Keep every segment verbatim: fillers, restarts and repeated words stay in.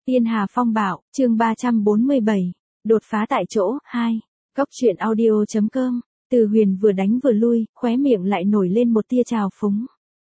Tiên Hà Phong Bạo, chương ba trăm bốn mươi bảy, đột phá tại chỗ, hai. Góc truyện audio chấm com, Từ Huyền vừa đánh vừa lui, khóe miệng lại nổi lên một tia trào phúng.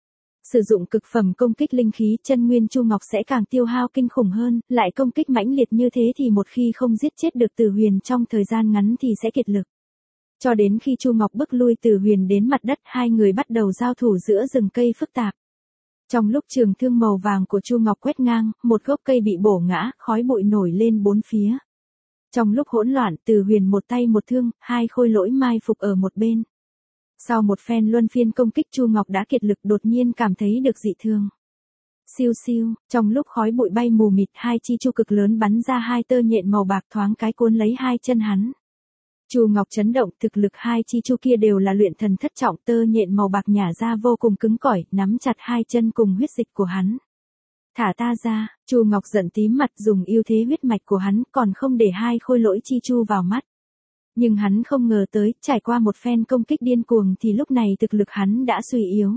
Sử dụng cực phẩm công kích linh khí, chân nguyên Chu Ngọc sẽ càng tiêu hao kinh khủng hơn, lại công kích mãnh liệt như thế thì một khi không giết chết được Từ Huyền trong thời gian ngắn thì sẽ kiệt lực. Cho đến khi Chu Ngọc bức lui Từ Huyền đến mặt đất, hai người bắt đầu giao thủ giữa rừng cây phức tạp. Trong lúc trường thương màu vàng của Chu Ngọc quét ngang, một gốc cây bị bổ ngã, khói bụi nổi lên bốn phía. Trong lúc hỗn loạn, Từ Huyền một tay một thương, hai khôi lỗi mai phục ở một bên. Sau một phen luân phiên công kích, Chu Ngọc đã kiệt lực, đột nhiên cảm thấy được dị thường. Siêu siêu, trong lúc khói bụi bay mù mịt, hai chi chu cực lớn bắn ra hai tơ nhện màu bạc thoáng cái cuốn lấy hai chân hắn. Chu Ngọc chấn động, thực lực hai chi chu kia đều là luyện thần thất trọng, tơ nhện màu bạc nhả ra vô cùng cứng cỏi, nắm chặt hai chân cùng huyết dịch của hắn. Thả ta ra, Chu Ngọc giận tím mặt, dùng ưu thế huyết mạch của hắn, còn không để hai khôi lỗi chi chu vào mắt. Nhưng hắn không ngờ tới, trải qua một phen công kích điên cuồng thì lúc này thực lực hắn đã suy yếu.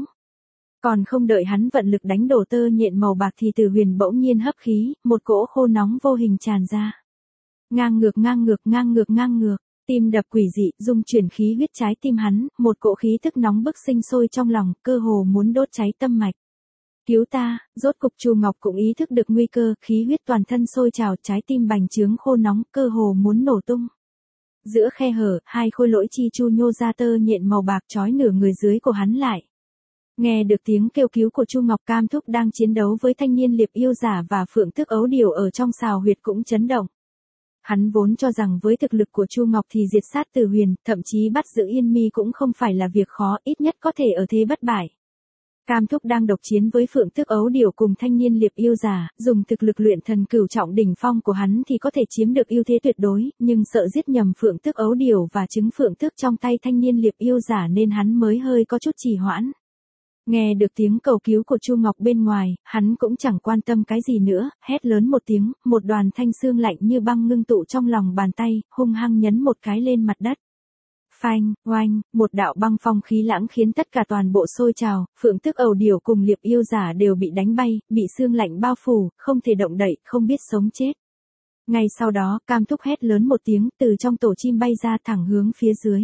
Còn không đợi hắn vận lực đánh đổ tơ nhện màu bạc thì Từ Huyền bỗng nhiên hấp khí, một cỗ khô nóng vô hình tràn ra. Ngang ngược ngang ngược ngang ngược ngang ngược. Tim đập quỷ dị, dung chuyển khí huyết trái tim hắn, một cỗ khí tức nóng bức sinh sôi trong lòng, cơ hồ muốn đốt cháy tâm mạch. Cứu ta, rốt cục Chu Ngọc cũng ý thức được nguy cơ, khí huyết toàn thân sôi trào, trái tim bành trướng khô nóng, cơ hồ muốn nổ tung. Giữa khe hở, hai khôi lỗi chi chu nhô ra tơ nhện màu bạc trói nửa người dưới của hắn lại. Nghe được tiếng kêu cứu của Chu Ngọc, Cam Thúc đang chiến đấu với thanh niên liệp yêu giả và Phượng Tước Ấu Điểu ở trong sào huyệt cũng chấn động. Hắn vốn cho rằng với thực lực của Chu Ngọc thì diệt sát Từ Huyền, thậm chí bắt giữ Yên Mi cũng không phải là việc khó, ít nhất có thể ở thế bất bại. Cam Thúc đang độc chiến với Phượng Tước Ấu Điểu cùng thanh niên liệp yêu giả, dùng thực lực luyện thần cửu trọng đỉnh phong của hắn thì có thể chiếm được ưu thế tuyệt đối, nhưng sợ giết nhầm Phượng Tước Ấu Điểu và trứng Phượng Tước trong tay thanh niên liệp yêu giả nên hắn mới hơi có chút trì hoãn. Nghe được tiếng cầu cứu của Chu Ngọc bên ngoài, hắn cũng chẳng quan tâm cái gì nữa, hét lớn một tiếng, một đoàn thanh xương lạnh như băng ngưng tụ trong lòng bàn tay, hung hăng nhấn một cái lên mặt đất. Phanh, oanh, một đạo băng phong khí lãng khiến tất cả toàn bộ sôi trào, Phượng Tước Ấu Điểu cùng liệp yêu giả đều bị đánh bay, bị xương lạnh bao phủ, không thể động đậy, không biết sống chết. Ngay sau đó, Cam Thúc hét lớn một tiếng, từ trong tổ chim bay ra thẳng hướng phía dưới.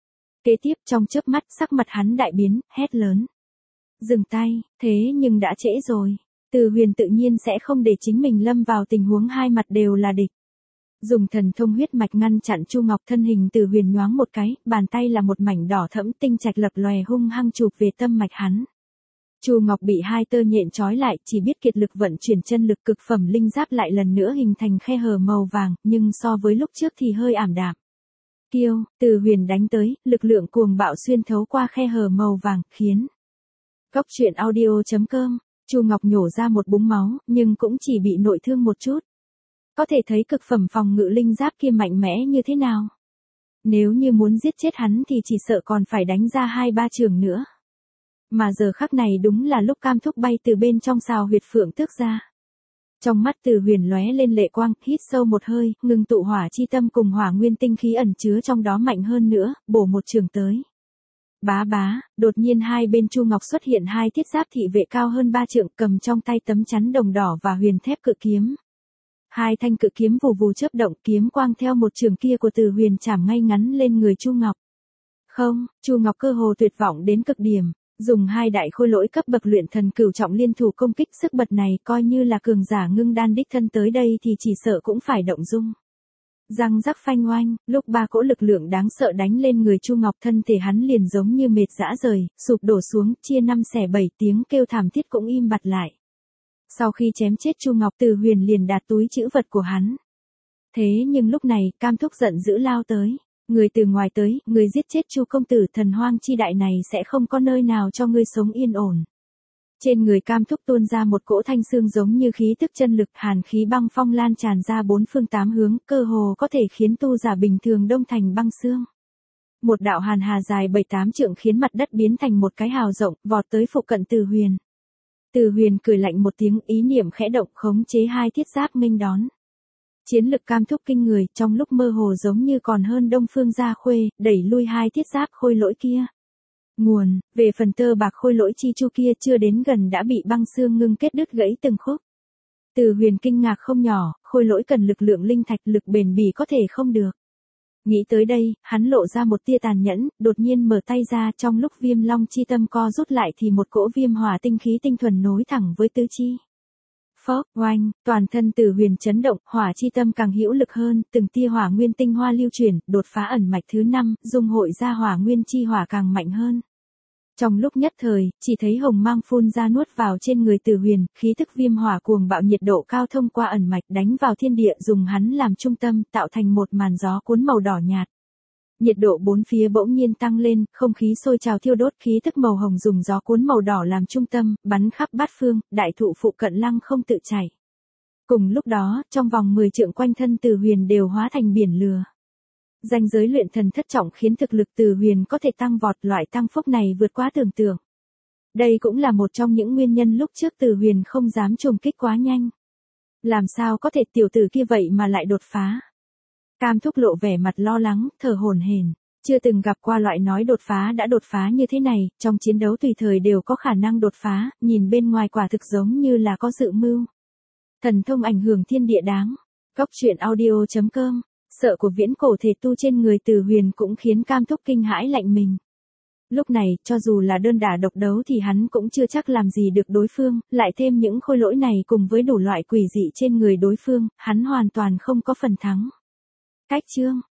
Kế tiếp, trong chớp mắt, sắc mặt hắn đại biến, hét lớn. Dừng tay, thế nhưng đã trễ rồi. Từ Huyền tự nhiên sẽ không để chính mình lâm vào tình huống hai mặt đều là địch. Dùng thần thông huyết mạch ngăn chặn Chu Ngọc, thân hình Từ Huyền nhoáng một cái, bàn tay là một mảnh đỏ thẫm tinh trạch lập lòe hung hăng chụp về tâm mạch hắn. Chu Ngọc bị hai tơ nhện trói lại, chỉ biết kiệt lực vận chuyển chân lực, cực phẩm linh giáp lại lần nữa hình thành khe hở màu vàng, nhưng so với lúc trước thì hơi ảm đạm. Kiêu, Từ Huyền đánh tới, lực lượng cuồng bạo xuyên thấu qua khe hở màu vàng, khiến Góc truyện audio chấm com, Chu Ngọc nhổ ra một búng máu, nhưng cũng chỉ bị nội thương một chút. Có thể thấy cực phẩm phòng ngự linh giáp kia mạnh mẽ như thế nào. Nếu như muốn giết chết hắn thì chỉ sợ còn phải đánh ra hai ba trường nữa. Mà giờ khắc này đúng là lúc Cam Thúc bay từ bên trong sào huyệt Phượng Tước ra. Trong mắt Từ Huyền lóe lên lệ quang, hít sâu một hơi, ngừng tụ hỏa chi tâm cùng hỏa nguyên tinh khí ẩn chứa trong đó mạnh hơn nữa, bổ một trường tới. Bá bá, đột nhiên hai bên Chu Ngọc xuất hiện hai thiết giáp thị vệ cao hơn ba trượng, cầm trong tay tấm chắn đồng đỏ và huyền thép cự kiếm. Hai thanh cự kiếm vù vù chớp động, kiếm quang theo một trường kia của Từ Huyền chảm ngay ngắn lên người Chu Ngọc. Không, Chu Ngọc cơ hồ tuyệt vọng đến cực điểm, dùng hai đại khôi lỗi cấp bậc luyện thần cửu trọng liên thủ công kích, sức bật này coi như là cường giả ngưng đan đích thân tới đây thì chỉ sợ cũng phải động dung. Răng rắc phanh oanh, lúc ba cỗ lực lượng đáng sợ đánh lên người Chu Ngọc, thân thể hắn liền giống như mệt rã rời, sụp đổ xuống, chia năm xẻ bảy, tiếng kêu thảm thiết cũng im bặt lại. Sau khi chém chết Chu Ngọc, Từ Huyền liền đạt túi trữ vật của hắn. Thế nhưng lúc này, Cam Thúc giận dữ lao tới. Người từ ngoài tới, người giết chết Chu công tử, thần hoang chi đại này sẽ không có nơi nào cho ngươi sống yên ổn. Trên người Cam Thúc tuôn ra một cỗ thanh xương giống như khí tức chân lực, hàn khí băng phong lan tràn ra bốn phương tám hướng, cơ hồ có thể khiến tu giả bình thường đông thành băng xương. Một đạo hàn hà dài bảy tám trượng khiến mặt đất biến thành một cái hào rộng, vọt tới phụ cận Từ Huyền. Từ Huyền cười lạnh một tiếng, ý niệm khẽ động, khống chế hai thiết giáp nghênh đón. Chiến lực Cam Thúc kinh người, trong lúc mơ hồ giống như còn hơn Đông Phương Gia Khuê, đẩy lui hai thiết giáp khôi lỗi kia. Nguồn, về phần tơ bạc khôi lỗi chi chu kia chưa đến gần đã bị băng xương ngưng kết đứt gãy từng khúc. Từ Huyền kinh ngạc không nhỏ, khôi lỗi cần lực lượng linh thạch, lực bền bỉ có thể không được. Nghĩ tới đây, hắn lộ ra một tia tàn nhẫn, đột nhiên mở tay ra, trong lúc Viêm Long chi tâm co rút lại thì một cỗ viêm hỏa tinh khí tinh thuần nối thẳng với tứ chi. Phốc, oanh, toàn thân Từ Huyền chấn động, hỏa chi tâm càng hữu lực hơn, từng tia hỏa nguyên tinh hoa lưu chuyển, đột phá ẩn mạch thứ năm, dung hội ra hỏa nguyên chi hỏa càng mạnh hơn. Trong lúc nhất thời, chỉ thấy hồng mang phun ra nuốt vào trên người Từ Huyền, khí thức viêm hỏa cuồng bạo nhiệt độ cao thông qua ẩn mạch đánh vào thiên địa, dùng hắn làm trung tâm, tạo thành một màn gió cuốn màu đỏ nhạt. Nhiệt độ bốn phía bỗng nhiên tăng lên, không khí sôi trào thiêu đốt, khí thức màu hồng dùng gió cuốn màu đỏ làm trung tâm, bắn khắp bát phương, đại thụ phụ cận lăng không tự chảy. Cùng lúc đó, trong vòng mười trượng quanh thân Từ Huyền đều hóa thành biển lửa. Ranh giới luyện thần thất trọng khiến thực lực Từ Huyền có thể tăng vọt, loại tăng phúc này vượt quá tưởng tượng. Đây cũng là một trong những nguyên nhân lúc trước Từ Huyền không dám trùng kích quá nhanh. Làm sao có thể tiểu tử kia vậy mà lại đột phá? Cam Thúc lộ vẻ mặt lo lắng, thở hổn hển, chưa từng gặp qua loại nói đột phá đã đột phá như thế này, trong chiến đấu tùy thời đều có khả năng đột phá, nhìn bên ngoài quả thực giống như là có dự mưu. Thần thông ảnh hưởng thiên địa đáng. Góc truyện audio chấm com. Sợ của viễn cổ thể tu trên người Từ Huyền cũng khiến Cam Thúc kinh hãi lạnh mình. Lúc này, cho dù là đơn đả độc đấu thì hắn cũng chưa chắc làm gì được đối phương, lại thêm những khôi lỗi này cùng với đủ loại quỷ dị trên người đối phương, hắn hoàn toàn không có phần thắng. Cách chương